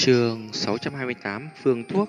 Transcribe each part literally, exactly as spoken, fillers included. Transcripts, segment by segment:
Chương sáu trăm hai mươi tám Phương thuốc.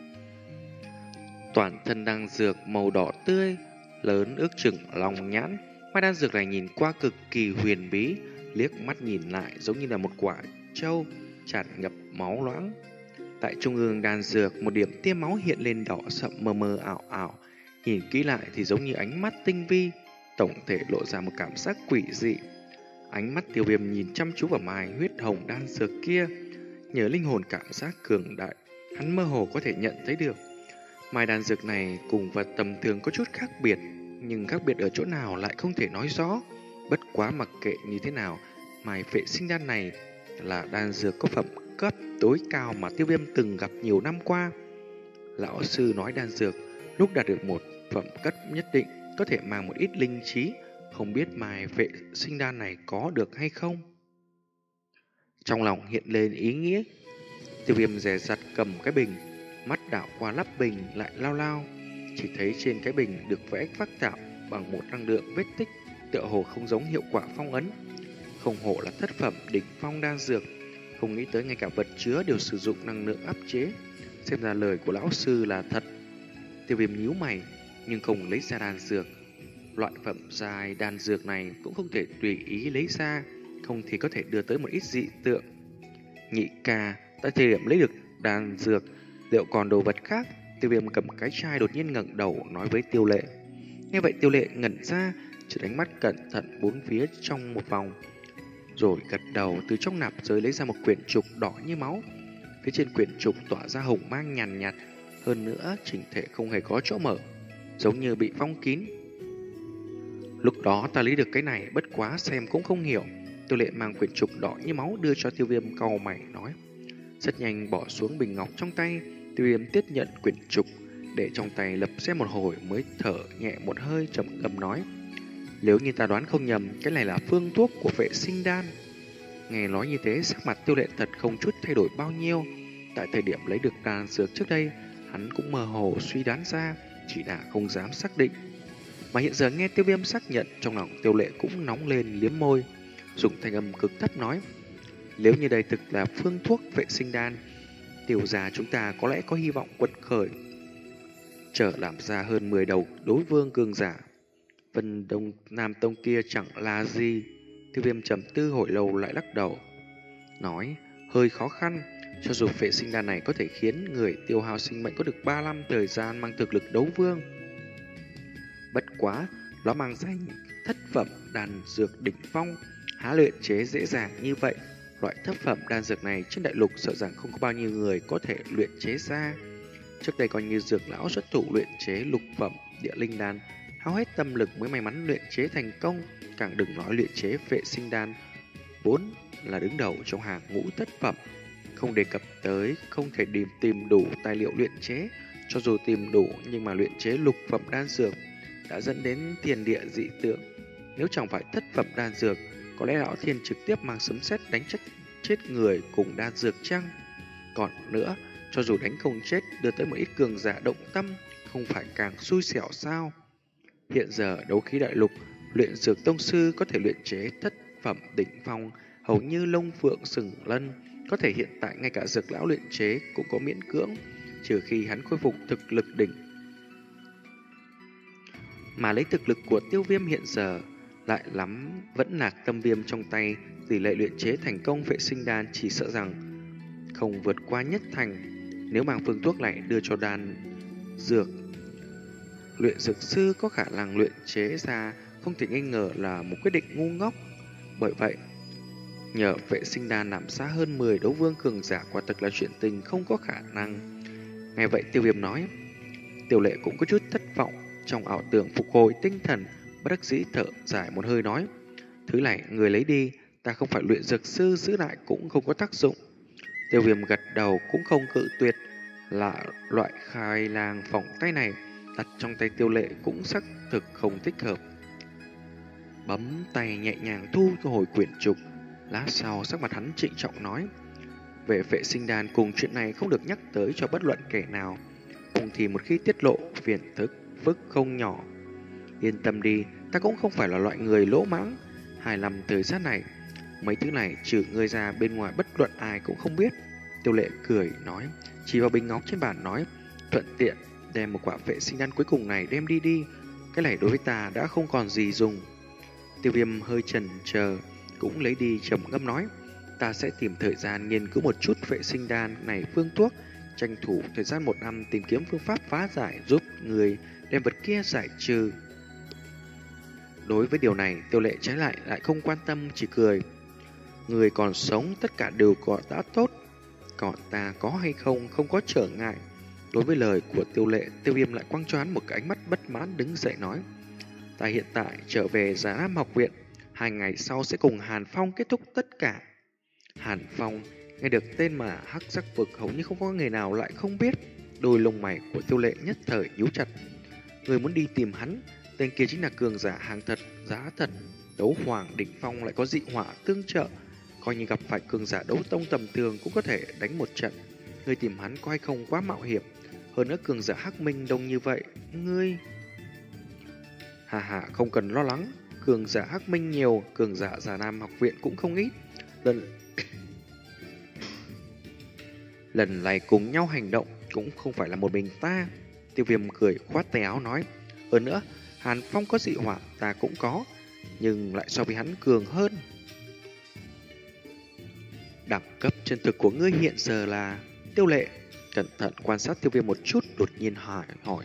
Toàn thân đan dược màu đỏ tươi, lớn ước chừng lòng nhãn. Mai đan dược này nhìn qua cực kỳ huyền bí, liếc mắt nhìn lại giống như là một quả trâu tràn ngập máu loãng. Tại trung ương đan dược, một điểm tia máu hiện lên đỏ sậm mờ mờ ảo ảo. Nhìn kỹ lại thì giống như ánh mắt tinh vi, tổng thể lộ ra một cảm giác quỷ dị. Ánh mắt Tiêu Viêm nhìn chăm chú vào mai huyết hồng đan dược kia, nhờ linh hồn cảm giác cường đại, hắn mơ hồ có thể nhận thấy được. Mai đan dược này cùng vật tầm thường có chút khác biệt, nhưng khác biệt ở chỗ nào lại không thể nói rõ. Bất quá mặc kệ như thế nào, mai vệ sinh đan này là đan dược có phẩm cấp tối cao mà Tiêu Viêm từng gặp nhiều năm qua. Lão sư nói đan dược lúc đạt được một phẩm cấp nhất định có thể mang một ít linh trí, không biết mai vệ sinh đan này có được hay không. Trong lòng hiện lên ý nghĩa, Tiêu Viêm dè dặt cầm cái bình, mắt đảo qua nắp bình lại lao lao. Chỉ thấy trên cái bình được vẽ phác tạo bằng một năng lượng vết tích, tựa hồ không giống hiệu quả phong ấn. Không hổ là thất phẩm đỉnh phong đan dược, không nghĩ tới ngay cả vật chứa đều sử dụng năng lượng áp chế. Xem ra lời của lão sư là thật. Tiêu Viêm nhíu mày, nhưng không lấy ra đan dược. Loại phẩm dài đan dược này cũng không thể tùy ý lấy ra, không thì có thể đưa tới một ít dị tượng. Nhị ca, tại thời điểm lấy được đan dược, liệu còn đồ vật khác? Tiêu Viêm cầm cái chai đột nhiên ngẩng đầu nói với Tiêu Lệ. Nghe vậy Tiêu Lệ ngẩn ra, chỉ đánh mắt cẩn thận bốn phía trong một vòng, rồi gật đầu. Từ trong nạp giới lấy ra một quyển trục đỏ như máu. Phía trên quyển trục tỏa ra hồng mang nhàn nhạt, hơn nữa chỉnh thể không hề có chỗ mở, giống như bị phong kín. Lúc đó ta lấy được cái này, bất quá xem cũng không hiểu. Tiêu Lệ mang quyển trục đỏ như máu đưa cho Tiêu Viêm, cau mày nói. Rất nhanh bỏ xuống bình ngọc trong tay, Tiêu Viêm tiếp nhận quyển trục, để trong tay lập xem một hồi mới thở nhẹ một hơi, trầm ngâm nói. Nếu như ta đoán không nhầm, cái này là phương thuốc của vệ sinh đan. Nghe nói như thế, sắc mặt Tiêu Lệ thật không chút thay đổi bao nhiêu. Tại thời điểm lấy được đan dược trước đây, hắn cũng mơ hồ suy đoán ra, chỉ là không dám xác định. Mà hiện giờ nghe Tiêu Viêm xác nhận, trong lòng Tiêu Lệ cũng nóng lên, liếm môi, dùng thanh âm cực thấp nói. Nếu như đây thực là phương thuốc vệ sinh đan, Tiêu gia chúng ta có lẽ có hy vọng quật khởi, trở làm ra hơn mười đầu đối vương cường giả. Vân Đông Nam Tông kia chẳng là gì. Tiêu Viêm trầm tư hồi lâu lại lắc đầu, nói hơi khó khăn. Cho dù vệ sinh đan này có thể khiến người tiêu hao sinh mệnh có được ba năm thời gian mang thực lực đấu vương, bất quá nó mang danh thất phẩm đan dược đỉnh phong, há luyện chế dễ dàng như vậy. Loại thất phẩm đan dược này trên đại lục sợ rằng không có bao nhiêu người có thể luyện chế ra. Trước đây coi như dược lão xuất thủ luyện chế lục phẩm địa linh đan, hao hết tâm lực mới may mắn luyện chế thành công, càng đừng nói luyện chế vệ sinh đan, vốn là đứng đầu trong hàng ngũ thất phẩm. Không đề cập tới không thể tìm tìm đủ tài liệu luyện chế, cho dù tìm đủ nhưng mà luyện chế lục phẩm đan dược đã dẫn đến thiên địa dị tượng. Nếu chẳng phải thất phẩm đan dược, có lẽ lão thiên trực tiếp mang sấm sét đánh chết chết người cùng đan dược chăng? Còn nữa, cho dù đánh không chết, đưa tới một ít cường giả động tâm, không phải càng xui xẻo sao? Hiện giờ đấu khí đại lục, luyện dược tông sư có thể luyện chế thất phẩm đỉnh phong hầu như lông phượng sừng lân, có thể hiện tại ngay cả dược lão luyện chế cũng có miễn cưỡng, trừ khi hắn khôi phục thực lực đỉnh. Mà lấy thực lực của Tiêu Viêm hiện giờ lại lắm vẫn lạc tâm viêm trong tay, tỷ lệ luyện chế thành công vệ sinh đan chỉ sợ rằng không vượt qua nhất thành. Nếu mang phương thuốc này đưa cho đan dược, luyện dược sư có khả năng luyện chế ra không thể nghi ngờ là một quyết định ngu ngốc. Bởi vậy, nhờ vệ sinh đan làm xa hơn mười đấu vương cường giả quả thực là chuyện tình không có khả năng. Nghe vậy Tiêu Viêm nói. Tiêu Lệ cũng có chút thất vọng, trong ảo tưởng phục hồi tinh thần, bất đắc dĩ thở dài một hơi nói. Thứ này người lấy đi, ta không phải luyện dược sư, giữ lại cũng không có tác dụng. Tiêu Viêm gật đầu cũng không cự tuyệt, là loại khai lang phỏng tay này đặt trong tay Tiêu Lệ cũng xác thực không thích hợp. Bấm tay nhẹ nhàng thu hồi quyển trục, lát sau sắc mặt hắn trịnh trọng nói. Về vệ sinh đan cùng chuyện này không được nhắc tới cho bất luận kẻ nào, cùng thì một khi tiết lộ phiền thức phức không nhỏ. Yên tâm đi, ta cũng không phải là loại người lỗ mãng. Hài lòng thời gian này, mấy thứ này trừ ngươi ra bên ngoài bất luận ai cũng không biết. Tiêu Lệ cười nói, chỉ vào bình ngọc trên bàn nói, thuận tiện đem một quả vệ sinh đan cuối cùng này đem đi đi. Cái này đối với ta đã không còn gì dùng. Tiêu Viêm hơi chần chờ, cũng lấy đi trầm ngâm nói, ta sẽ tìm thời gian nghiên cứu một chút vệ sinh đan này phương thuốc, tranh thủ thời gian một năm tìm kiếm phương pháp phá giải giúp người đem vật kia giải trừ. Đối với điều này, Tiêu Lệ trái lại lại không quan tâm, chỉ cười. Người còn sống tất cả đều có đã tốt, còn ta có hay không không có trở ngại. Đối với lời của Tiêu Lệ, Tiêu Viêm lại quăng cho hắn một cái ánh mắt bất mãn, đứng dậy nói, ta hiện tại trở về Già Nam học viện, hai ngày sau sẽ cùng Hàn Phong kết thúc tất cả. Hàn Phong nghe được tên mà hắc sắc vực hầu như không có người nào lại không biết. Đôi lông mày của Tiêu Lệ nhất thời nhíu chặt. Người muốn đi tìm hắn, tên kia chính là cường giả hàng thật, giá thật. Đấu hoàng đỉnh phong lại có dị hỏa tương trợ, coi như gặp phải cường giả đấu tông tầm thường cũng có thể đánh một trận. Người tìm hắn có hay không quá mạo hiểm. Hơn nữa cường giả hắc minh đông như vậy, ngươi... Hà hà, không cần lo lắng, cường giả hắc minh nhiều, cường giả Già Nam học viện cũng không ít. Lần lần này cùng nhau hành động cũng không phải là một mình ta. Tiêu Viêm cười khoát tay áo nói, hơn nữa Hàn Phong có dị hỏa ta cũng có, nhưng lại so với hắn cường hơn. Đẳng cấp chân thực của ngươi hiện giờ là... Tiêu Lệ cẩn thận quan sát Tiêu Viêm một chút, đột nhiên hỏi hỏi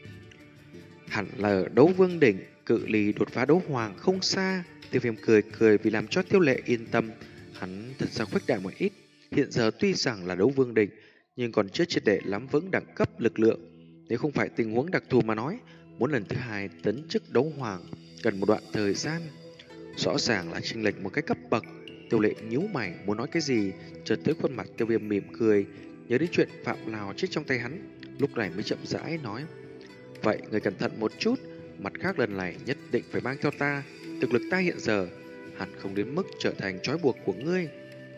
hẳn là ở đấu vương đỉnh, cự ly đột phá đấu hoàng không xa. Tiêu Viêm cười cười vì làm cho Tiêu Lệ yên tâm. Hắn thật ra khuếch đại một ít, hiện giờ tuy rằng là đấu vương đỉnh nhưng còn chưa triệt để nắm vững đẳng cấp lực lượng. Nếu không phải tình huống đặc thù mà nói, muốn lần thứ hai tấn chức đấu hoàng cần một đoạn thời gian, rõ ràng là chênh lệch một cái cấp bậc. Tiêu Lệ nhíu mày muốn nói cái gì, chợt tới khuôn mặt Tiêu Viêm mỉm cười, nhớ đến chuyện Phạm Lào chết trong tay hắn, lúc này mới chậm rãi nói, vậy người cẩn thận một chút, mặt khác lần này nhất định phải mang theo ta. Thực lực ta hiện giờ hẳn không đến mức trở thành trói buộc của ngươi.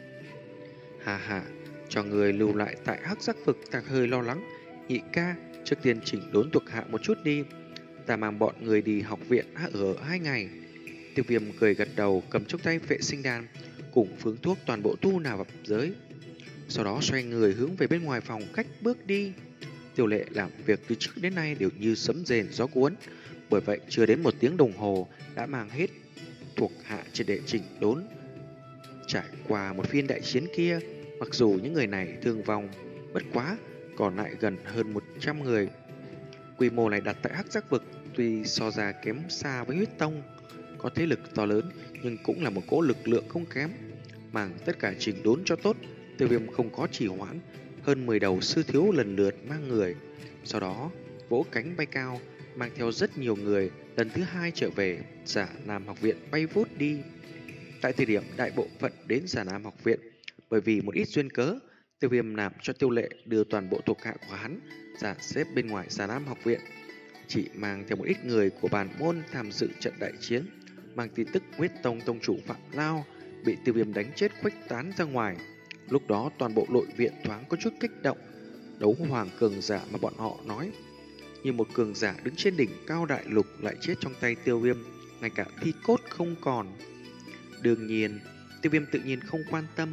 Hà hà, cho người lưu lại tại hắc sắc vực ta hơi lo lắng. Nhị ca, trước tiên chỉnh đốn thuộc hạ một chút đi, ta mang bọn người đi học viện ở hai ngày. Tiêu Viêm cười gật đầu, cầm trong tay vệ sinh đan cùng phương thuốc toàn bộ tu nào vào giới, sau đó xoay người hướng về bên ngoài phòng khách bước đi. Tiêu Lệ làm việc từ trước đến nay đều như sấm rền gió cuốn, bởi vậy chưa đến một tiếng đồng hồ đã mang hết thuộc hạ trên để chỉnh đốn. Trải qua một phiên đại chiến kia, mặc dù những người này thương vong, bất quá còn lại gần hơn một trăm người. Quy mô này đặt tại hắc giác vực tuy so ra kém xa với huyết tông, có thế lực to lớn nhưng cũng là một cỗ lực lượng không kém. Mang tất cả chỉnh đốn cho tốt, Tiêu Viêm không có trì hoãn, hơn mười đầu sư thiếu lần lượt mang người, sau đó vỗ cánh bay cao, mang theo rất nhiều người, lần thứ hai trở về Già Nam học viện bay vút đi. Tại thời điểm đại bộ phận đến Già Nam học viện, bởi vì một ít duyên cớ, Tiêu Viêm làm cho Tiêu Lệ đưa toàn bộ thuộc hạ của hắn dàn xếp bên ngoài Già Nam học viện, chỉ mang theo một ít người của bản môn tham dự trận đại chiến, mang tin tức huyết tông tông chủ Phạm Lao bị Tiêu Viêm đánh chết khuếch tán ra ngoài. Lúc đó toàn bộ nội viện thoáng có chút kích động. Đấu hoàng cường giả mà bọn họ nói, như một cường giả đứng trên đỉnh cao đại lục lại chết trong tay Tiêu Viêm, ngay cả thi cốt không còn. Đương nhiên, Tiêu Viêm tự nhiên không quan tâm.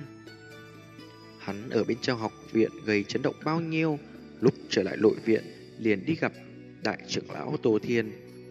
Hắn ở bên trong học viện gây chấn động bao nhiêu, lúc trở lại nội viện liền đi gặp đại trưởng lão Tô Thiên.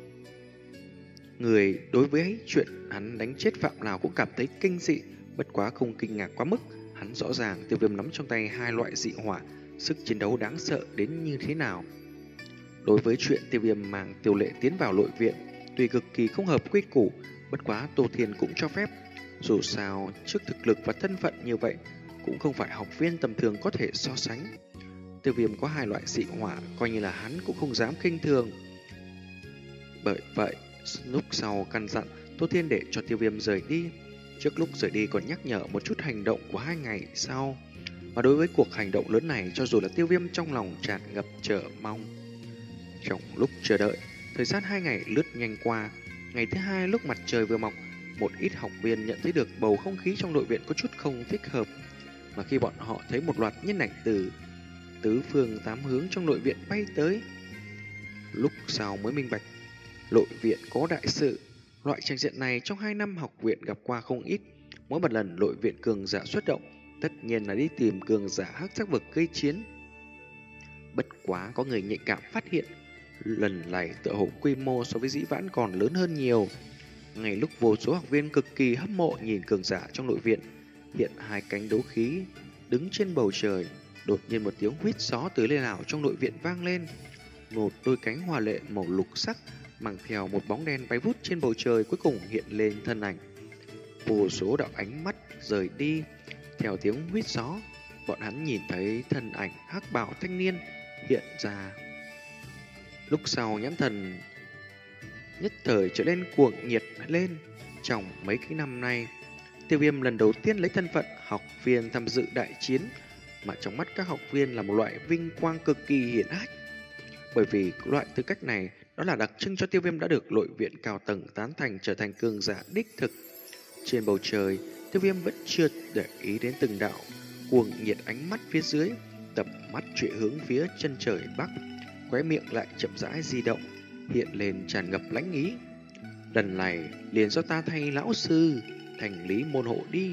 Người đối với chuyện hắn đánh chết Phạm Lào cũng cảm thấy kinh dị, bất quá không kinh ngạc quá mức. Hắn rõ ràng Tiêu Viêm nắm trong tay hai loại dị hỏa, sức chiến đấu đáng sợ đến như thế nào. Đối với chuyện Tiêu Viêm mang Tiêu Lệ tiến vào nội viện, tuy cực kỳ không hợp quy củ, bất quá Tô Thiên cũng cho phép. Dù sao, trước thực lực và thân phận như vậy, cũng không phải học viên tầm thường có thể so sánh. Tiêu Viêm có hai loại dị hỏa, coi như là hắn cũng không dám khinh thường. Bởi vậy, lúc sau căn dặn Tô Thiên để cho Tiêu Viêm rời đi. Trước lúc rời đi còn nhắc nhở một chút hành động của hai ngày sau. Và đối với cuộc hành động lớn này, cho dù là Tiêu Viêm trong lòng tràn ngập chờ mong. Trong lúc chờ đợi, thời gian hai ngày lướt nhanh qua. Ngày thứ hai lúc mặt trời vừa mọc, một ít học viên nhận thấy được bầu không khí trong nội viện có chút không thích hợp. Mà khi bọn họ thấy một loạt nhân ảnh từ tứ phương tám hướng trong nội viện bay tới, lúc sau mới minh bạch nội viện có đại sự. Loại tranh diện này trong hai năm học viện gặp qua không ít. Mỗi một lần nội viện cường giả xuất động tất nhiên là đi tìm cường giả hắc sắc vực gây chiến. Bất quá có người nhạy cảm phát hiện, lần này tựa hồ quy mô so với dĩ vãng còn lớn hơn nhiều. Ngay lúc vô số học viên cực kỳ hâm mộ nhìn cường giả trong nội viện, hiện hai cánh đấu khí đứng trên bầu trời, đột nhiên một tiếng huýt gió từ nơi nào trong nội viện vang lên. Một đôi cánh hoa lệ màu lục sắc mang theo một bóng đen bay vút trên bầu trời cuối cùng hiện lên thân ảnh. Vô số đạo ánh mắt rời đi theo tiếng huýt gió, bọn hắn nhìn thấy thân ảnh hắc bào thanh niên hiện ra. Lúc sau nhãn thần nhất thời trở nên cuồng nhiệt lên. Trong mấy cái năm nay, Tiêu Viêm lần đầu tiên lấy thân phận học viên tham dự đại chiến, mà trong mắt các học viên là một loại vinh quang cực kỳ hiển hách. Bởi vì loại tư cách này, đó là đặc trưng cho Tiêu Viêm đã được nội viện cao tầng tán thành trở thành cường giả đích thực. Trên bầu trời, Tiêu Viêm vẫn chưa để ý đến từng đạo cuồng nhiệt ánh mắt phía dưới, tập mắt chuyển hướng phía chân trời bắc, khóe miệng lại chậm rãi di động, hiện lên tràn ngập lãnh ý. Lần này liền do ta thay lão sư thành lý môn hộ đi.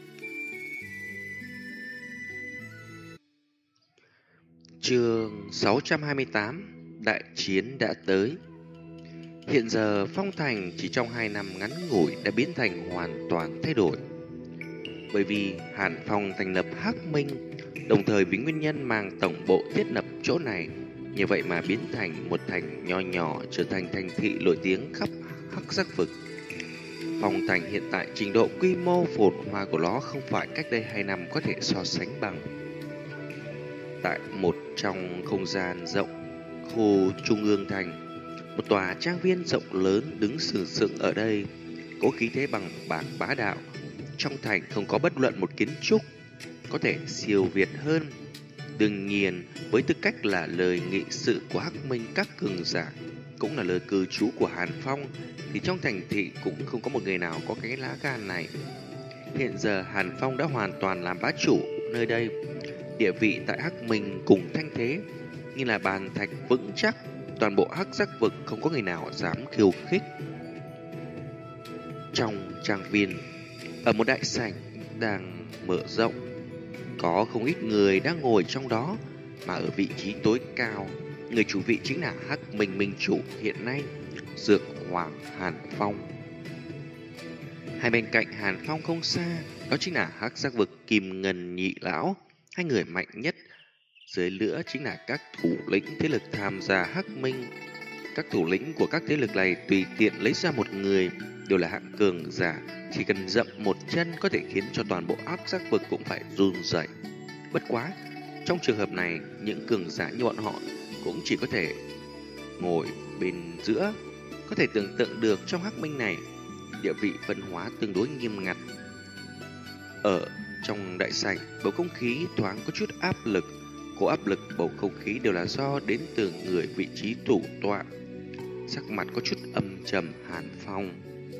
Chương sáu trăm hai mươi tám, đại chiến đã tới. Hiện giờ Phong Thành chỉ trong hai năm ngắn ngủi đã biến thành hoàn toàn thay đổi. Bởi vì Hàn Phong thành lập Hắc Minh, đồng thời vì nguyên nhân mang tổng bộ thiết lập chỗ này, như vậy mà biến thành một thành nho nhỏ, trở thành thành thị nổi tiếng khắp hắc sắc vực. Phong Thành hiện tại trình độ quy mô phồn hoa của nó không phải cách đây hai năm có thể so sánh bằng. Tại một trong không gian rộng, khu trung ương thành, một tòa trang viên rộng lớn đứng sừng sững ở đây, có khí thế bằng bạc bá đạo. Trong thành không có bất luận một kiến trúc có thể siêu việt hơn. Đương nhiên, với tư cách là lời nghị sự của Hắc Minh các cường giả, cũng là lời cư trú của Hàn Phong, thì trong thành thị cũng không có một người nào có cái lá gan này. Hiện giờ Hàn Phong đã hoàn toàn làm bá chủ nơi đây, địa vị tại Hắc Minh cùng thanh thế như là bàn thạch vững chắc, toàn bộ hắc sắc vực không có người nào dám khiêu khích. Trong trang viên, ở một đại sảnh đang mở rộng, có không ít người đang ngồi trong đó, mà ở vị trí tối cao, người chủ vị chính là Hắc Minh Minh chủ hiện nay, Dược Hoàng Hàn Phong. Hai bên cạnh Hàn Phong không xa, đó chính là hắc sắc vực Kim Ngân Nhị Lão, hai người mạnh nhất. Dưới lửa chính là các thủ lĩnh thế lực tham gia Hắc Minh. Các thủ lĩnh của các thế lực này tùy tiện lấy ra một người đều là hạng cường giả, chỉ cần dậm một chân có thể khiến cho toàn bộ hắc sắc vực cũng phải run rẩy. Bất quá, trong trường hợp này, những cường giả như bọn họ cũng chỉ có thể ngồi bên giữa. Có thể tưởng tượng được trong Hắc Minh này, địa vị phân hóa tương đối nghiêm ngặt. Ở trong đại sảnh, bầu không khí thoáng có chút áp lực. Cô áp lực bầu không khí đều là do đến từ người vị trí thủ tọa. Sắc mặt có chút âm trầm Hàn Phong.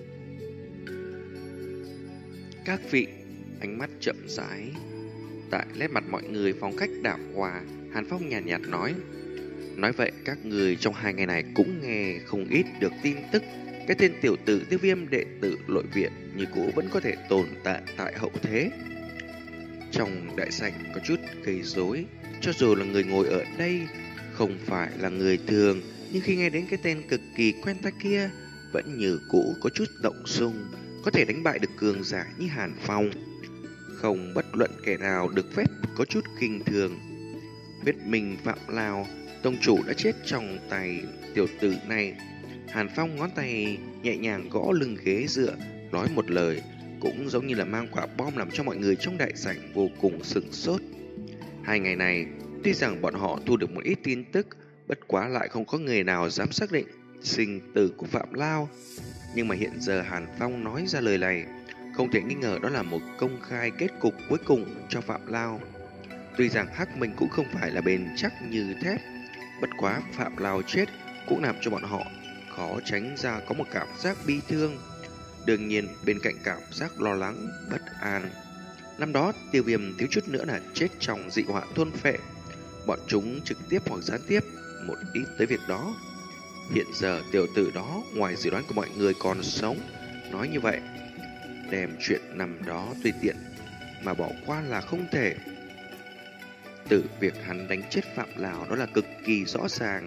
Các vị, ánh mắt chậm rãi tại nét mặt mọi người phong cách đảo hòa, Hàn Phong nhàn nhạt, nhạt nói. Nói vậy các người trong hai ngày này cũng nghe không ít được tin tức. Cái tên tiểu tử Tiêu Viêm đệ tử nội viện như cũ vẫn có thể tồn tại tại hậu thế. Trong đại sảnh có chút gây rối. Cho dù là người ngồi ở đây không phải là người thường, nhưng khi nghe đến cái tên cực kỳ quen tai kia, vẫn như cũ có chút động dung, có thể đánh bại được cường giả như Hàn Phong. Không bất luận kẻ nào được phép có chút kinh thường. Huyết Minh Phạm Lao, tông chủ đã chết trong tay tiểu tử này. Hàn Phong ngón tay nhẹ nhàng gõ lưng ghế dựa, nói một lời, cũng giống như là mang quả bom làm cho mọi người trong đại sảnh vô cùng sửng sốt. Hai ngày này, tuy rằng bọn họ thu được một ít tin tức, bất quá lại không có người nào dám xác định sinh tử của Phạm Lao. Nhưng mà hiện giờ Hàn Phong nói ra lời này, không thể nghi ngờ đó là một công khai kết cục cuối cùng cho Phạm Lao. Tuy rằng Hắc Minh cũng không phải là bền chắc như thép, bất quá Phạm Lao chết cũng làm cho bọn họ khó tránh ra có một cảm giác bi thương. Đương nhiên bên cạnh cảm giác lo lắng, bất an, năm đó Tiêu Viêm thiếu chút nữa là chết trong dị họa thôn phệ. Bọn chúng trực tiếp hoặc gián tiếp một ít tới việc đó. Hiện giờ tiểu tử đó ngoài dự đoán của mọi người còn sống. Nói như vậy, đem chuyện năm đó tùy tiện mà bỏ qua là không thể. Từ việc hắn đánh chết Phạm Lào đó là cực kỳ rõ ràng.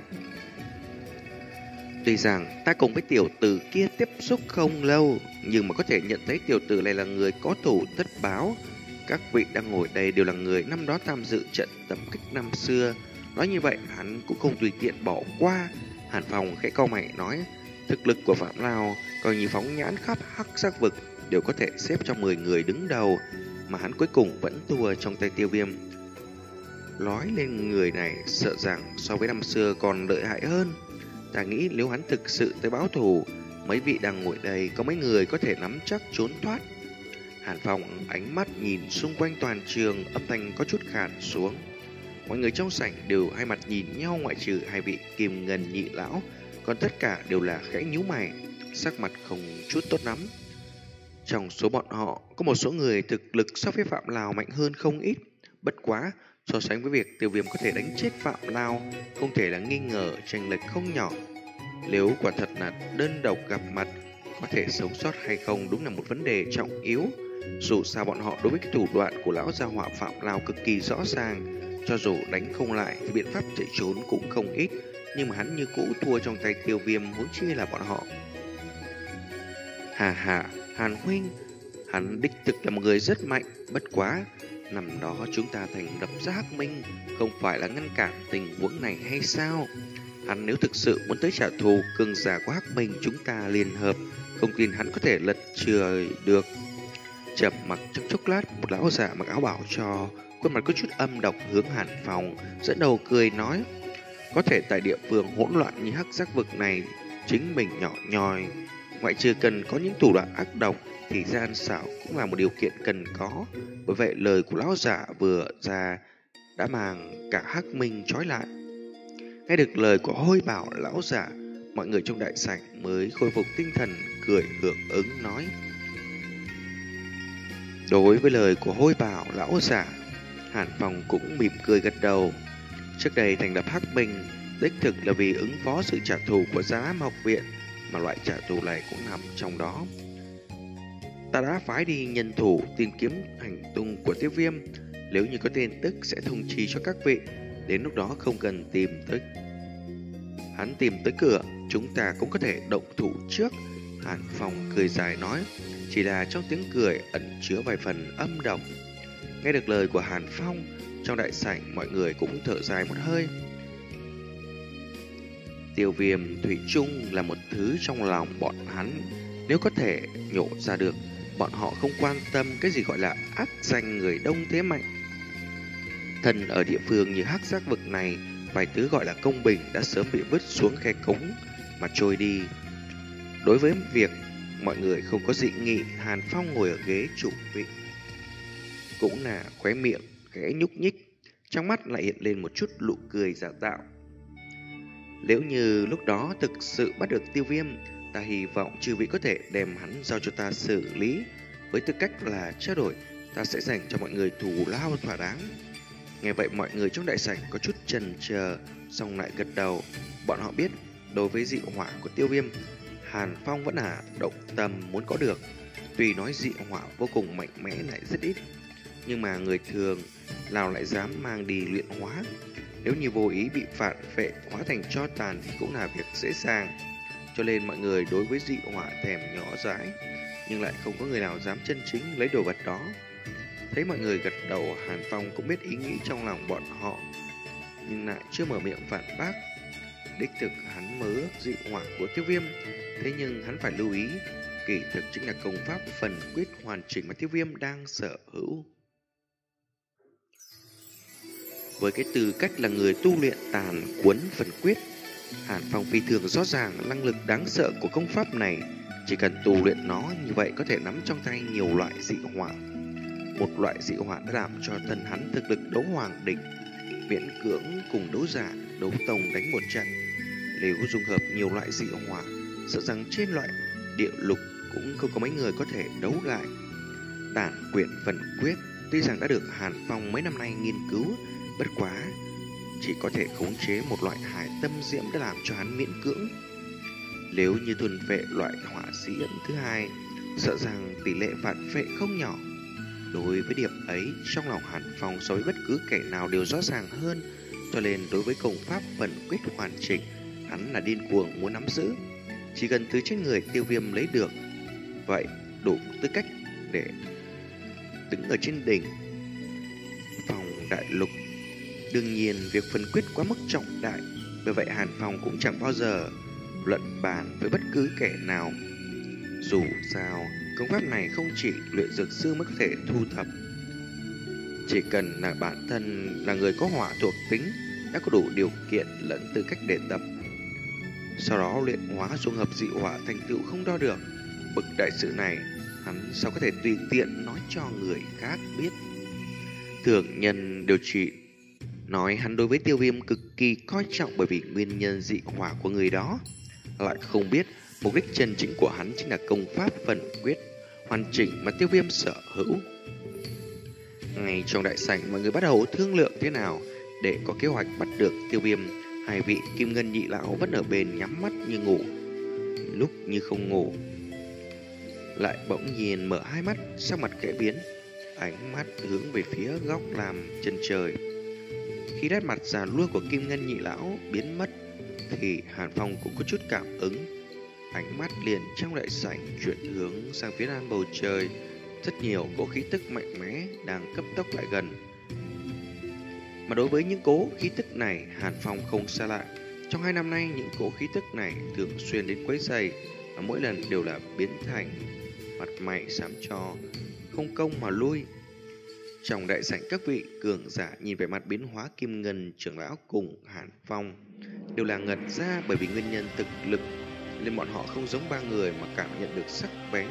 Tuy rằng ta cùng với tiểu tử kia tiếp xúc không lâu, nhưng mà có thể nhận thấy tiểu tử này là người có thủ tất báo. Các vị đang ngồi đây đều là người năm đó tham dự trận tập kích năm xưa. Nói như vậy hắn cũng không tùy tiện bỏ qua. Hàn Phong khẽ cau mày nói, thực lực của Phạm Lào coi như phóng nhãn khắp hắc giác vực đều có thể xếp trong mười người đứng đầu, mà hắn cuối cùng vẫn thua trong tay Tiêu Viêm. Nói lên người này sợ rằng so với năm xưa còn lợi hại hơn. Ta nghĩ nếu hắn thực sự tới báo thù, mấy vị đang ngồi đây có mấy người có thể nắm chắc trốn thoát. Hàn Phong ánh mắt nhìn xung quanh toàn trường, âm thanh có chút khàn xuống. Mọi người trong sảnh đều hai mặt nhìn nhau ngoại trừ hai vị Kim Ngân Nhị lão, còn tất cả đều là khẽ nhíu mày, sắc mặt không chút tốt lắm. Trong số bọn họ có một số người thực lực so với Phạm Lào mạnh hơn không ít, bất quá so sánh với việc Tiêu Viêm có thể đánh chết Phạm Lào, không thể là nghi ngờ chênh lệch không nhỏ. Nếu quả thật là đơn độc gặp mặt, có thể sống sót hay không đúng là một vấn đề trọng yếu. Dù sao bọn họ đối với cái thủ đoạn của lão gia họa Phạm Lào cực kỳ rõ ràng, cho dù đánh không lại thì biện pháp chạy trốn cũng không ít, nhưng mà hắn như cũ thua trong tay Tiêu Viêm, huống chi là bọn họ. Hà hà, Hàn huynh, hắn đích thực là một người rất mạnh, bất quá năm đó chúng ta thành lập ra Hắc Minh không phải là ngăn cản tình huống này hay sao? Hắn nếu thực sự muốn tới trả thù, cường giả của Hắc Minh chúng ta liên hợp, không tin hắn có thể lật trời được. Chậm mặc trong chốc lát, một lão già mặc áo bảo cho, khuôn mặt có chút âm độc hướng Hàn Phong, dẫn đầu cười nói, có thể tại địa phương hỗn loạn như hắc giác vực này, chính mình nhỏ nhoi, ngoại trừ cần có những thủ đoạn ác độc thì gian xảo cũng là một điều kiện cần có. Bởi vậy lời của lão giả vừa ra đã mang cả Hắc Minh trói lại. Nghe được lời của Hôi Bảo lão giả, mọi người trong đại sảnh mới khôi phục tinh thần, cười hưởng ứng nói. Đối với lời của Hôi Bảo lão giả, Hàn Phong cũng mỉm cười gật đầu. Trước đây thành lập Hắc Minh đích thực là vì ứng phó sự trả thù của Giá Ám Học Viện, mà loại trả thù này cũng nằm trong đó. Ta đã phái đi nhân thủ tìm kiếm hành tung của Tiêu Viêm, nếu như có tin tức sẽ thông chi cho các vị, đến lúc đó không cần tìm tới hắn tìm tới cửa, chúng ta cũng có thể động thủ trước. Hàn Phong cười dài nói, chỉ là trong tiếng cười ẩn chứa vài phần âm độc. Nghe được lời của Hàn Phong, trong đại sảnh mọi người cũng thở dài một hơi. Tiêu Viêm thủy chung là một thứ trong lòng bọn hắn, nếu có thể nhổ ra được, bọn họ không quan tâm cái gì gọi là ác danh người đông thế mạnh. Thần ở địa phương như hắc giác vực này, vài thứ gọi là công bình đã sớm bị vứt xuống khe cống mà trôi đi. Đối với việc mọi người không có dị nghị, Hàn Phong ngồi ở ghế chủ vị cũng là khóe miệng khẽ nhúc nhích, trong mắt lại hiện lên một chút nụ cười giả tạo. Nếu như lúc đó thực sự bắt được Tiêu Viêm, ta hy vọng chư vị có thể đem hắn giao cho ta xử lý. Với tư cách là trao đổi, ta sẽ dành cho mọi người thù lao thỏa đáng. Nghe vậy mọi người trong đại sảnh có chút chần chờ, xong lại gật đầu. Bọn họ biết đối với dị hỏa của Tiêu Viêm, Hàn Phong vẫn là động tâm muốn có được. Tuy nói dị hỏa vô cùng mạnh mẽ lại rất ít, nhưng mà người thường nào lại dám mang đi luyện hóa. Nếu như vô ý bị phản phệ hóa thành tro tàn thì cũng là việc dễ dàng. Cho nên mọi người đối với dị hỏa thèm nhỏ dãi, nhưng lại không có người nào dám chân chính lấy đồ vật đó. Thấy mọi người gật đầu, Hàn Phong cũng biết ý nghĩ trong lòng bọn họ, nhưng lại chưa mở miệng phản bác. Đích thực hắn mơ ước dị hỏa của Tiêu Viêm, thế nhưng hắn phải lưu ý, kỳ thực chính là công pháp phần quyết hoàn chỉnh mà Tiêu Viêm đang sở hữu. Với cái tư cách là người tu luyện tàn cuốn phần quyết, Hàn Phong phi thường rõ ràng năng lực đáng sợ của công pháp này. Chỉ cần tu luyện nó như vậy có thể nắm trong tay nhiều loại dị hỏa. Một loại dị hỏa đã làm cho thân hắn thực lực đấu hoàng đỉnh, miễn cưỡng cùng đấu giả, đấu tông đánh một trận. Nếu dung hợp nhiều loại dị hỏa, sợ rằng trên loại địa lục cũng không có mấy người có thể đấu lại. Tản quyển phần quyết tuy rằng đã được Hàn Phong mấy năm nay nghiên cứu, bất quá chỉ có thể khống chế một loại hải tâm diễm đã làm cho hắn miễn cưỡng. Nếu như thuần phệ loại hỏa diễm thứ hai, sợ rằng tỷ lệ phản phệ không nhỏ. Đối với điểm ấy, trong lòng Hàn Phong so với bất cứ kẻ nào đều rõ ràng hơn, cho nên đối với công pháp vận quyết hoàn chỉnh, hắn là điên cuồng muốn nắm giữ. Chỉ cần từ trên người Tiêu Viêm lấy được, vậy đủ tư cách để đứng ở trên đỉnh Phong đại lục. Đương nhiên, việc phân quyết quá mức trọng đại, bởi vậy Hàn Phong cũng chẳng bao giờ luận bàn với bất cứ kẻ nào. Dù sao, công pháp này không chỉ luyện dược sư mới có thể thu thập. Chỉ cần là bản thân là người có hỏa thuộc tính đã có đủ điều kiện lẫn tư cách để tập. Sau đó luyện hóa dung hợp dị hỏa thành tựu không đo được. Bực đại sự này, hắn sao có thể tùy tiện nói cho người khác biết. Thường nhân điều trị nói hắn đối với Tiêu Viêm cực kỳ coi trọng bởi vì nguyên nhân dị hỏa của người đó, lại không biết mục đích chân chính của hắn chính là công pháp vận quyết hoàn chỉnh mà Tiêu Viêm sở hữu. Ngay trong đại sảnh, mọi người bắt đầu thương lượng thế nào để có kế hoạch bắt được Tiêu Viêm. Hai vị Kim Ngân nhị lão vẫn ở bên nhắm mắt như ngủ, lúc như không ngủ, lại bỗng nhiên mở hai mắt, sắc mặt khẽ biến, ánh mắt hướng về phía góc làm chân trời. Khi nét mặt già nua của Kim Ngân nhị lão biến mất, thì Hàn Phong cũng có chút cảm ứng. Ánh mắt liền trong đại sảnh chuyển hướng sang phía nam bầu trời. Rất nhiều cỗ khí tức mạnh mẽ đang cấp tốc lại gần. Mà đối với những cỗ khí tức này, Hàn Phong không xa lạ. Trong hai năm nay, những cỗ khí tức này thường xuyên đến quấy rầy, và mỗi lần đều là biến thành mặt mày xám cho, không công mà lui. Trong đại sảnh, các vị cường giả nhìn về mặt biến hóa Kim Ngân trưởng lão cùng Hàn Phong đều là ngẩn ra, bởi vì nguyên nhân thực lực nên bọn họ không giống ba người mà cảm nhận được sắc bén.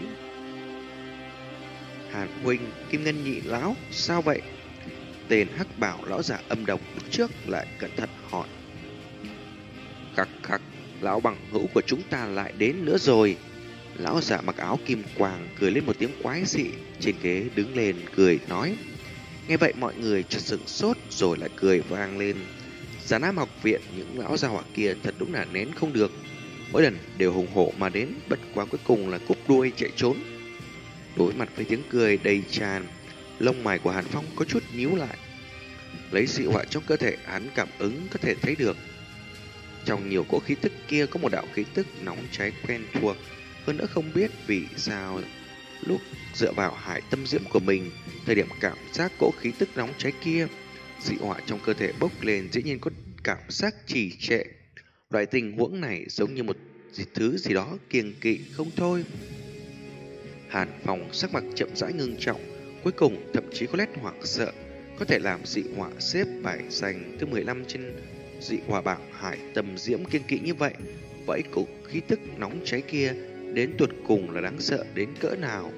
Hàn huynh, Kim Ngân nhị lão, sao vậy? Tên hắc bảo lão giả âm độc lúc trước lại cẩn thận hỏi. Khắc khắc, lão bằng hữu của chúng ta lại đến nữa rồi. Lão giả mặc áo kim quang cười lên một tiếng quái dị, trên ghế đứng lên cười nói. Nghe vậy mọi người chợt sửng sốt rồi lại cười vang lên. Già Nam học viện, những lão gia hỏa kia thật đúng là nén không được, mỗi lần đều hùng hổ mà đến, bất quá cuối cùng là cúp đuôi chạy trốn. Đối mặt với tiếng cười đầy tràn, lông mày của Hàn Phong có chút nhíu lại. Lấy dị hỏa trong cơ thể, hắn cảm ứng có thể thấy được trong nhiều cỗ khí tức kia có một đạo khí tức nóng cháy quen thuộc. Hơn nữa không biết vì sao lúc dựa vào hải tâm diễm của mình, thời điểm cảm giác cỗ khí tức nóng cháy kia, dị hỏa trong cơ thể bốc lên dĩ nhiên có cảm giác trì trệ. Loại tình huống này giống như một thứ gì đó kiêng kỵ không thôi. Hàn Phong sắc mặt chậm rãi ngưng trọng, cuối cùng thậm chí có nét hoảng sợ, có thể làm dị hỏa xếp bài danh thứ mười lăm trên dị hỏa bảng hải tâm diễm kiêng kỵ như vậy. Vậy cỗ khí tức nóng cháy kia đến tuột cùng là đáng sợ đến cỡ nào?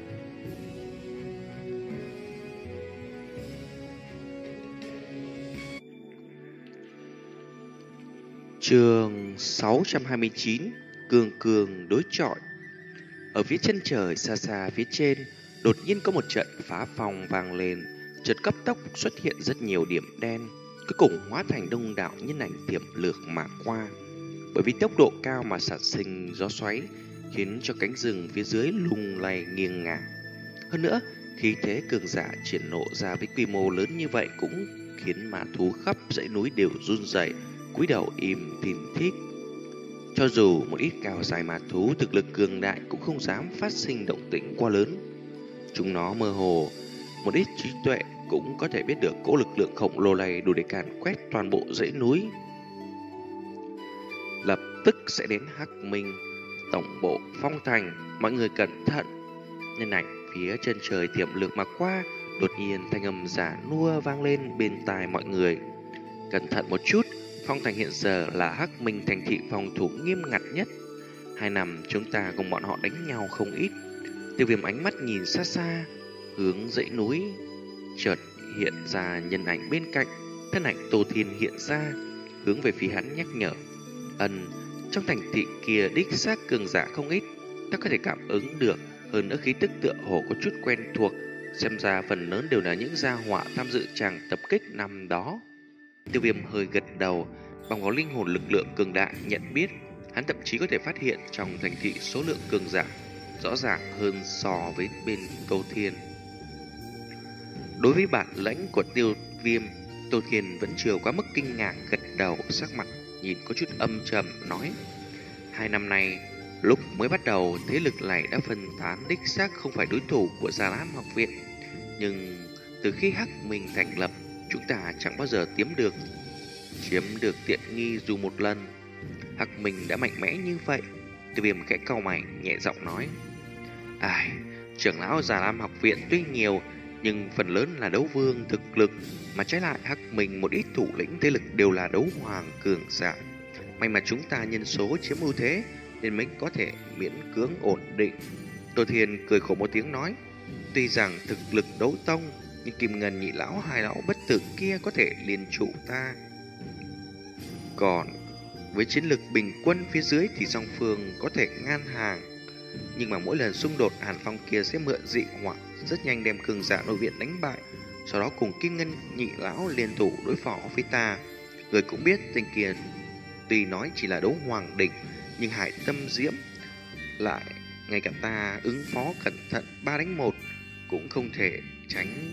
Chương sáu trăm hai mươi chín, Cường cường đối chọi. Ở phía chân trời xa xa phía trên, đột nhiên có một trận phá phong vang lên, chợt cấp tốc xuất hiện rất nhiều điểm đen, cuối cùng hóa thành đông đảo nhân ảnh tiềm lược mà qua. Bởi vì tốc độ cao mà sản sinh gió xoáy, khiến cho cánh rừng phía dưới lung lay nghiêng ngả. Hơn nữa, khí thế cường giả triển lộ ra với quy mô lớn như vậy cũng khiến ma thú khắp dãy núi đều run rẩy, cúi đầu im thìn thít. Cho dù một ít cao dài ma thú thực lực cường đại cũng không dám phát sinh động tĩnh quá lớn. Chúng nó mơ hồ một ít trí tuệ cũng có thể biết được cỗ lực lượng khổng lồ này đủ để càn quét toàn bộ dãy núi. Lập tức sẽ đến Hắc Minh tổng bộ Phong Thành, mọi người cẩn thận. Nhân ảnh phía chân trời tiềm lược mà qua, đột nhiên thanh âm giả nua vang lên bên tai mọi người. Cẩn thận một chút, Phong Thành hiện giờ là Hắc Minh thành thị phòng thủ nghiêm ngặt nhất. Hai năm chúng ta cùng bọn họ đánh nhau không ít. Tiêu Viêm ánh mắt nhìn xa xa, hướng dãy núi, chợt hiện ra nhân ảnh bên cạnh. Thân ảnh Tô Thiên hiện ra, hướng về phía hắn nhắc nhở. Ân, trong thành thị kia đích xác cường giả không ít, ta có thể cảm ứng được. Hơn nữa khí tức tựa hồ có chút quen thuộc, xem ra phần lớn đều là những gia họa tham dự tràng tập kích năm đó. Tiêu Viêm hơi gật đầu, bằng có linh hồn lực lượng cường đại nhận biết, hắn thậm chí có thể phát hiện trong thành thị số lượng cường giả rõ ràng hơn so với bên Tô Thiên. Đối với bản lãnh của Tiêu Viêm, Tô Thiên vẫn chưa quá mức kinh ngạc, gật đầu, sắc mặt nhìn có chút âm trầm nói: hai năm nay, lúc mới bắt đầu thế lực này đã phân tán, đích xác không phải đối thủ của Già Lam học viện. Nhưng từ khi Hắc Minh thành lập, chúng ta chẳng bao giờ tiếm được chiếm được tiện nghi dù một lần. Hắc Minh đã mạnh mẽ như vậy. Tiêu Viêm khẽ cau mày, nhẹ giọng nói: ai, trưởng lão Già Lam học viện tuy nhiều, nhưng phần lớn là đấu vương thực lực, mà trái lại Hắc Minh một ít thủ lĩnh thế lực đều là đấu hoàng cường giả. May mà chúng ta nhân số chiếm ưu thế nên mới có thể miễn cưỡng ổn định. Tô Thiên cười khổ một tiếng nói: tuy rằng thực lực đấu tông, nhưng Kim Ngân nhị lão hai lão bất tử kia có thể liên trụ ta. Còn với chiến lực bình quân phía dưới thì song phương có thể ngang hàng. Nhưng mà mỗi lần xung đột, Hàn Phong kia sẽ mượn dị hỏa rất nhanh đem cường giả nội viện đánh bại, sau đó cùng Kim Ngân nhị lão liên thủ đối phó với ta. Người cũng biết tên kia tuy nói chỉ là đấu hoàng đỉnh, nhưng Hải Tâm Diễm lại ngay cả ta ứng phó cẩn thận ba đánh một cũng không thể tránh.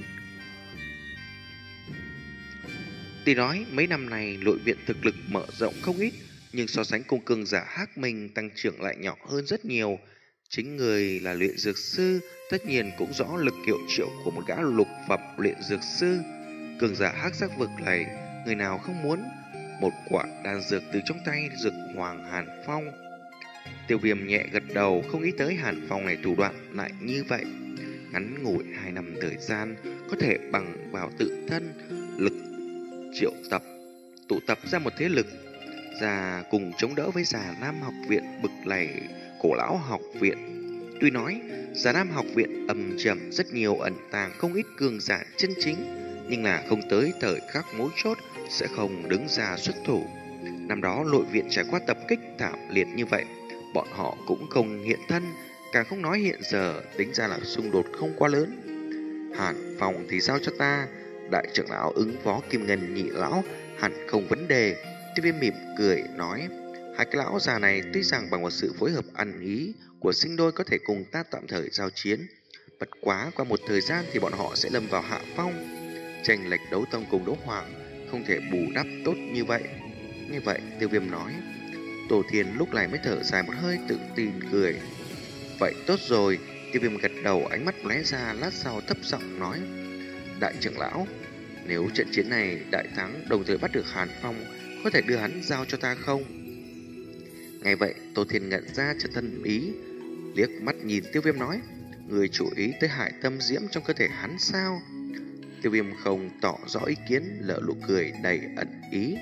Tuy nói mấy năm này nội viện thực lực mở rộng không ít, nhưng so sánh cùng cường giả Hắc Minh tăng trưởng lại nhỏ hơn rất nhiều. Chính người là luyện dược sư, tất nhiên cũng rõ lực hiệu triệu của một gã lục phẩm luyện dược sư. Cường giả Hắc Sắc vực này, người nào không muốn một quả đan dược từ trong tay Dược Hoàng Hàn Phong. Tiêu Viêm nhẹ gật đầu, không nghĩ tới Hàn Phong này thủ đoạn lại như vậy. Ngắn ngủi hai năm thời gian, có thể bằng vào tự thân lực triệu tập, tụ tập ra một thế lực ra cùng chống đỡ với Già Nam học viện bực này cổ lão học viện. Tuy nói Già Nam học viện âm trầm rất nhiều, ẩn tàng không ít cường giả chân chính, nhưng là không tới thời khắc mấu chốt sẽ không đứng ra xuất thủ. Năm đó nội viện trải qua tập kích thảm liệt như vậy, bọn họ cũng không hiện thân, càng không nói hiện giờ, tính ra là xung đột không quá lớn. Hàn Phong thì giao cho ta, đại trưởng lão ứng phó Kim Ngân nhị lão hẳn không vấn đề. Tiêu Viêm mỉm cười nói: hai cái lão già này tuy rằng bằng một sự phối hợp ăn ý của sinh đôi có thể cùng ta tạm thời giao chiến, bất quá qua một thời gian thì bọn họ sẽ lâm vào hạ phong. Chênh lệch đấu tông cùng đấu hoàng không thể bù đắp tốt như vậy. Như vậy Tiêu Viêm nói. Tổ Thiên lúc này mới thở dài một hơi, tự tin cười: vậy tốt rồi. Tiêu Viêm gật đầu, ánh mắt lóe ra, lát sau thấp giọng nói: đại trưởng lão, nếu trận chiến này đại thắng, đồng thời bắt được Hàn Phong, có thể đưa hắn giao cho ta không? Ngay vậy Tô Thiên ngẩn ra, chợt thân ý, liếc mắt nhìn Tiêu Viêm nói: người chú ý tới Hải Tâm Diễm trong cơ thể hắn sao? Tiêu Viêm không tỏ rõ ý kiến, lỡ nụ cười đầy ẩn ý.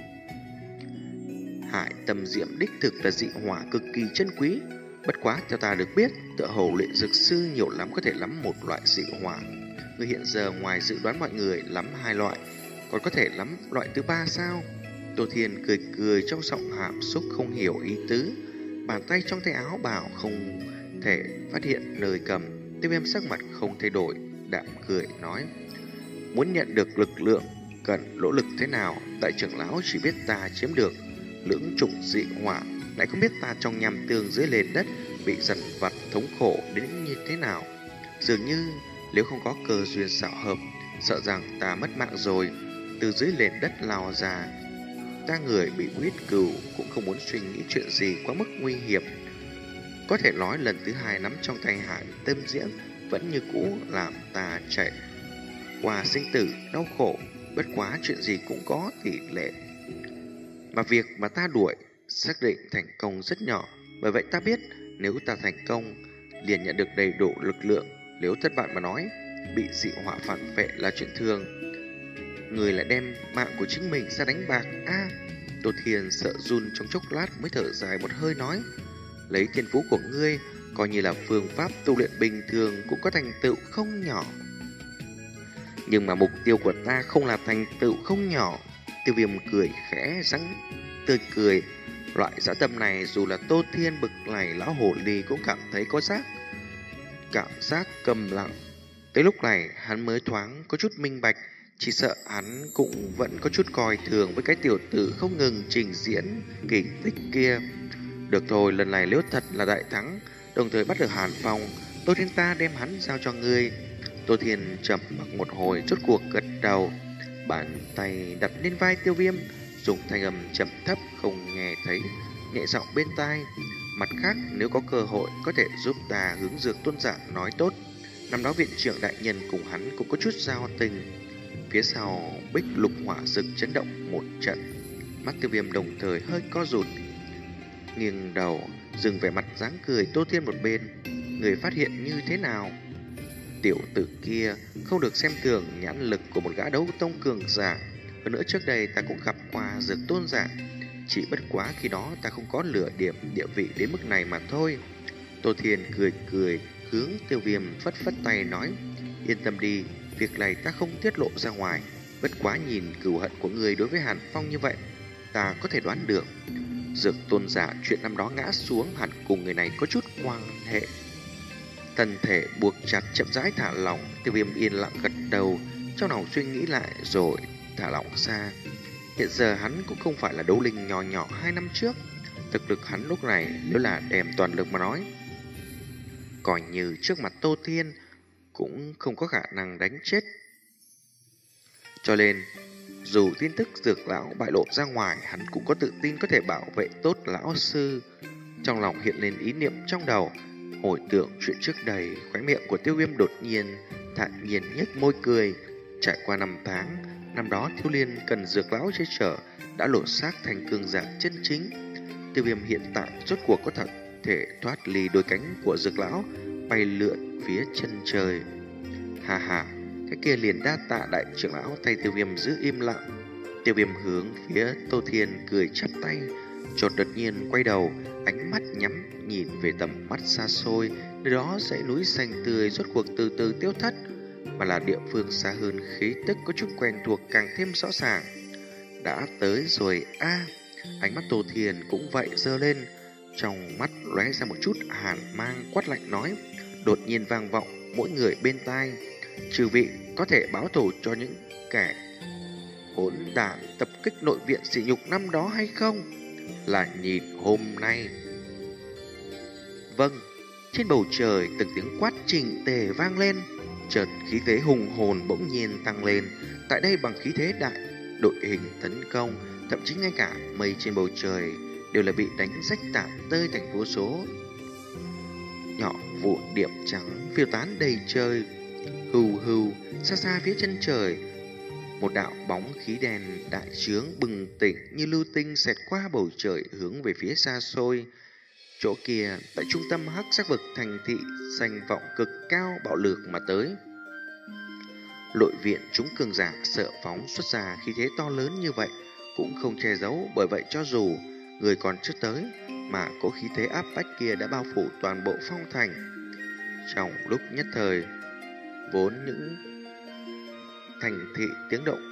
Hải Tâm Diễm đích thực là dị hỏa cực kỳ chân quý, bất quá theo ta được biết, tựa hồ luyện dược sư nhiều lắm có thể lắm một loại dị hỏa. Người hiện giờ ngoài dự đoán mọi người lắm hai loại, còn có thể lắm loại thứ ba sao? Tô Thiên cười cười trong giọng hàm xúc không hiểu ý tứ, bàn tay trong tay áo bảo không thể phát hiện nơi cầm. Tiêu Viêm sắc mặt không thay đổi, đạm cười nói: muốn nhận được lực lượng cần nỗ lực thế nào? Đại trưởng lão chỉ biết ta chiếm được lưỡng chủng dị hỏa, lại không biết ta trong nham tương dưới nền đất bị dằn vặt thống khổ đến như thế nào. Dường như nếu không có cơ duyên xảo hợp, sợ rằng ta mất mạng rồi. Từ dưới nền đất lao ra, ta người bị huyết cừu cũng không muốn suy nghĩ chuyện gì quá mức nguy hiểm. Có thể nói lần thứ hai nắm trong tay Hải Tâm Diễm vẫn như cũ làm ta chạy qua sinh tử đau khổ. Bất quá chuyện gì cũng có tỷ lệ, mà việc mà ta đuổi xác định thành công rất nhỏ. Bởi vậy ta biết nếu ta thành công liền nhận được đầy đủ lực lượng, nếu thất bại mà nói bị dị hỏa phản vệ là chuyện thường. Người lại đem mạng của chính mình ra đánh bạc. A à, Tô Thiên sợ run trong chốc lát mới thở dài một hơi nói: lấy thiên phú của ngươi, coi như là phương pháp tu luyện bình thường cũng có thành tựu không nhỏ. Nhưng mà mục tiêu của ta không là thành tựu không nhỏ. Tiêu Viêm cười khẽ, răng tươi cười. Loại dã tâm này dù là Tô Thiên bực này lão hồ ly cũng cảm thấy có giác cảm giác cầm lặng. Tới lúc này hắn mới thoáng có chút minh bạch, chỉ sợ hắn cũng vẫn có chút coi thường với cái tiểu tử không ngừng trình diễn kỳ tích kia. Được thôi, lần này nếu thật là đại thắng, đồng thời bắt được Hàn Phong, Tô Thiên ta đem hắn giao cho ngươi. Tô Thiên trầm mặc một hồi, rốt cuộc gật đầu, bàn tay đặt lên vai Tiêu Viêm, dùng thanh âm trầm thấp không nghe thấy, nhẹ giọng bên tai. Mặt khác, nếu có cơ hội có thể giúp ta hướng Dược Tôn giả nói tốt. Năm đó viện trưởng đại nhân cùng hắn cũng có chút giao tình. Phía sau bích lục hỏa rực chấn động một trận, mắt Tiêu Viêm đồng thời hơi co rụt, nghiêng đầu dừng vẻ mặt dáng cười. Tô Thiên một bên, người phát hiện như thế nào? Tiểu tử kia không được xem thường nhãn lực của một gã đấu tông cường giả. Hơn nữa trước đây ta cũng gặp qua Dược Tôn giả, chỉ bất quá khi đó ta không có lửa điểm địa vị đến mức này mà thôi. Tô Thiên cười cười hướng Tiêu Viêm phất phất tay nói, yên tâm đi, việc này ta không tiết lộ ra ngoài. Bất quá nhìn cừu hận của người đối với Hàn Phong như vậy, ta có thể đoán được Dược Tôn giả chuyện năm đó ngã xuống hẳn cùng người này có chút quan hệ. Thân thể buộc chặt chậm rãi thả lỏng, Tiêu Viêm yên lặng gật đầu, trong lòng suy nghĩ lại rồi thả lỏng ra. Hiện giờ hắn cũng không phải là đấu linh nhỏ nhỏ hai năm trước. Thực lực hắn lúc này nếu là đem toàn lực mà nói, coi như trước mặt Tô Thiên cũng không có khả năng đánh chết. Cho nên dù tin tức Dược lão bại lộ ra ngoài, hắn cũng có tự tin có thể bảo vệ tốt lão sư. Trong lòng hiện lên ý niệm trong đầu, hồi tưởng chuyện trước đây, khóe miệng của Tiêu Viêm đột nhiên thản nhiên nhếch môi cười. Trải qua năm tháng, năm đó Thiếu Liên cần Dược lão che chở, đã lộ xác thành cường giả chân chính. Tiêu Viêm hiện tại rốt cuộc có thật thể thoát ly đôi cánh của Dược lão, bay lượn phía chân trời. Hà hà, cái kia liền đa tạ đại trưởng lão. Tay Tiêu Viêm giữ im lặng. Tiêu Viêm hướng phía Tô Thiên cười chắp tay, chợt đột nhiên quay đầu, ánh mắt nhắm nhìn về tầm mắt xa xôi, nơi đó dãy núi xanh tươi rốt cuộc từ từ tiêu thất, mà là địa phương xa hơn, khí tức có chút quen thuộc càng thêm rõ ràng. Đã tới rồi a. À, ánh mắt Tô Thiên cũng vậy giơ lên, trong mắt lóe ra một chút hàn mang, quát lạnh nói, đột nhiên vang vọng mỗi người bên tai, trừ vị có thể báo thù cho những kẻ hỗn đản tập kích nội viện sỉ nhục năm đó hay không? Là nhìn hôm nay. Vâng. Trên bầu trời từng tiếng quát chỉnh tề vang lên, chợt khí thế hùng hồn bỗng nhiên tăng lên. Tại đây bằng khí thế đại đội hình tấn công, thậm chí ngay cả mây trên bầu trời đều là bị đánh rách tả tơi thành vô số nhỏ vụn điểm trắng phiêu tán đầy trời. Hưu hưu, xa xa phía chân trời, một đạo bóng khí đen đại trướng bừng tỉnh như lưu tinh xẹt qua bầu trời hướng về phía xa xôi. Chỗ kia, tại trung tâm hắc sắc vực thành thị, danh vọng cực cao bạo lược mà tới. Nội viện chúng cường giả sợ phóng xuất ra khí thế to lớn như vậy cũng không che giấu, bởi vậy cho dù người còn chưa tới mà có khí thế áp bách kia đã bao phủ toàn bộ phong thành. Trong lúc nhất thời, vốn những thành thị tiếng động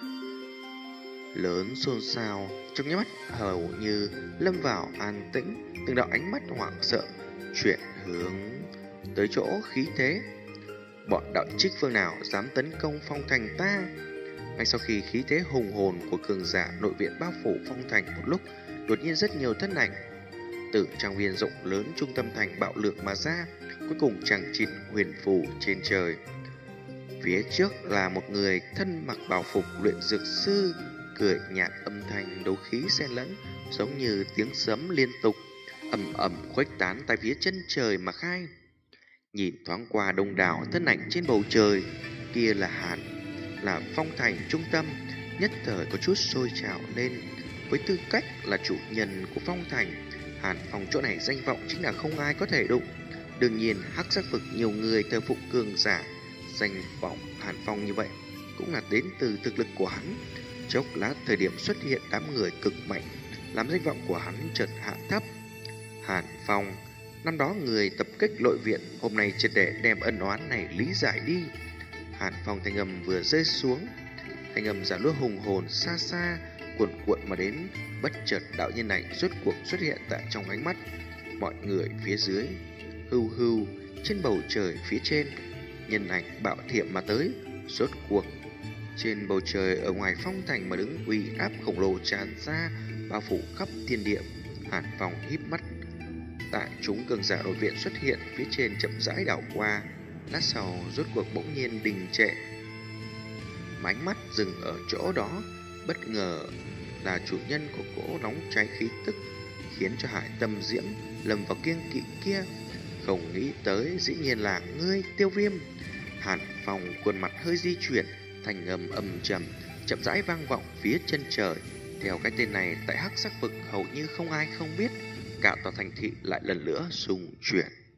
lớn xôn xao trong nháy mắt hầu như lâm vào an tĩnh. Từng đạo ánh mắt hoảng sợ chuyển hướng tới chỗ khí thế. Bọn đạo trích phương nào dám tấn công phong thành ta? Ngay sau khi khí thế hùng hồn của cường giả nội viện bao phủ phong thành một lúc, đột nhiên rất nhiều thân ảnh từ trang viên rộng lớn trung tâm thành bạo lược mà ra, cuối cùng chằng chịt huyền phù trên trời. Phía trước là một người thân mặc bảo phục luyện dược sư, cười nhạt, âm thanh đấu khí xen lẫn, giống như tiếng sấm liên tục ầm ầm khuếch tán tại phía chân trời mà khai. Nhìn thoáng qua đông đảo thân ảnh trên bầu trời, kia là Hàn, là phong thành trung tâm, nhất thời có chút sôi trào lên. Với tư cách là chủ nhân của phong thành, Hàn Phong chỗ này danh vọng chính là không ai có thể đụng. Đương nhiên hắc sắc vực nhiều người thờ phụng cường giả, danh vọng Hàn Phong như vậy cũng là đến từ thực lực của hắn. Chốc lát thời điểm xuất hiện đám người cực mạnh, làm danh vọng của hắn chợt hạ thấp. Hàn Phong, năm đó người tập kích nội viện, hôm nay triệt để đem ân oán này lý giải đi. Hàn Phong thanh âm vừa rơi xuống, thanh âm giả lúa hùng hồn xa xa cuộn cuộn mà đến. Bất chợt đạo nhân này rốt cuộc xuất hiện tại trong ánh mắt mọi người phía dưới. Hưu hưu, trên bầu trời phía trên, nhân ảnh bạo thiểm mà tới. Rốt cuộc trên bầu trời ở ngoài phong thành mà đứng uy áp khổng lồ tràn ra, bao phủ khắp thiên địa. Hàn Phong híp mắt, tại chúng cường giả nội viện xuất hiện phía trên chậm rãi đảo qua, Lát sau rốt cuộc bỗng nhiên đình trệ, ánh mắt dừng ở chỗ đó. Bất ngờ là chủ nhân của cỗ nóng cháy khí tức, khiến cho Hải Tâm Diễm lầm vào kiêng kỵ kia. Không nghĩ tới dĩ nhiên là ngươi, Tiêu Viêm. Hàn Phong khuôn mặt hơi di chuyển, thành âm âm trầm chậm rãi vang vọng phía chân trời. Theo cái tên này, tại Hắc Sắc vực hầu như không ai không biết, cả tòa thành thị lại lần nữa xung chuyển.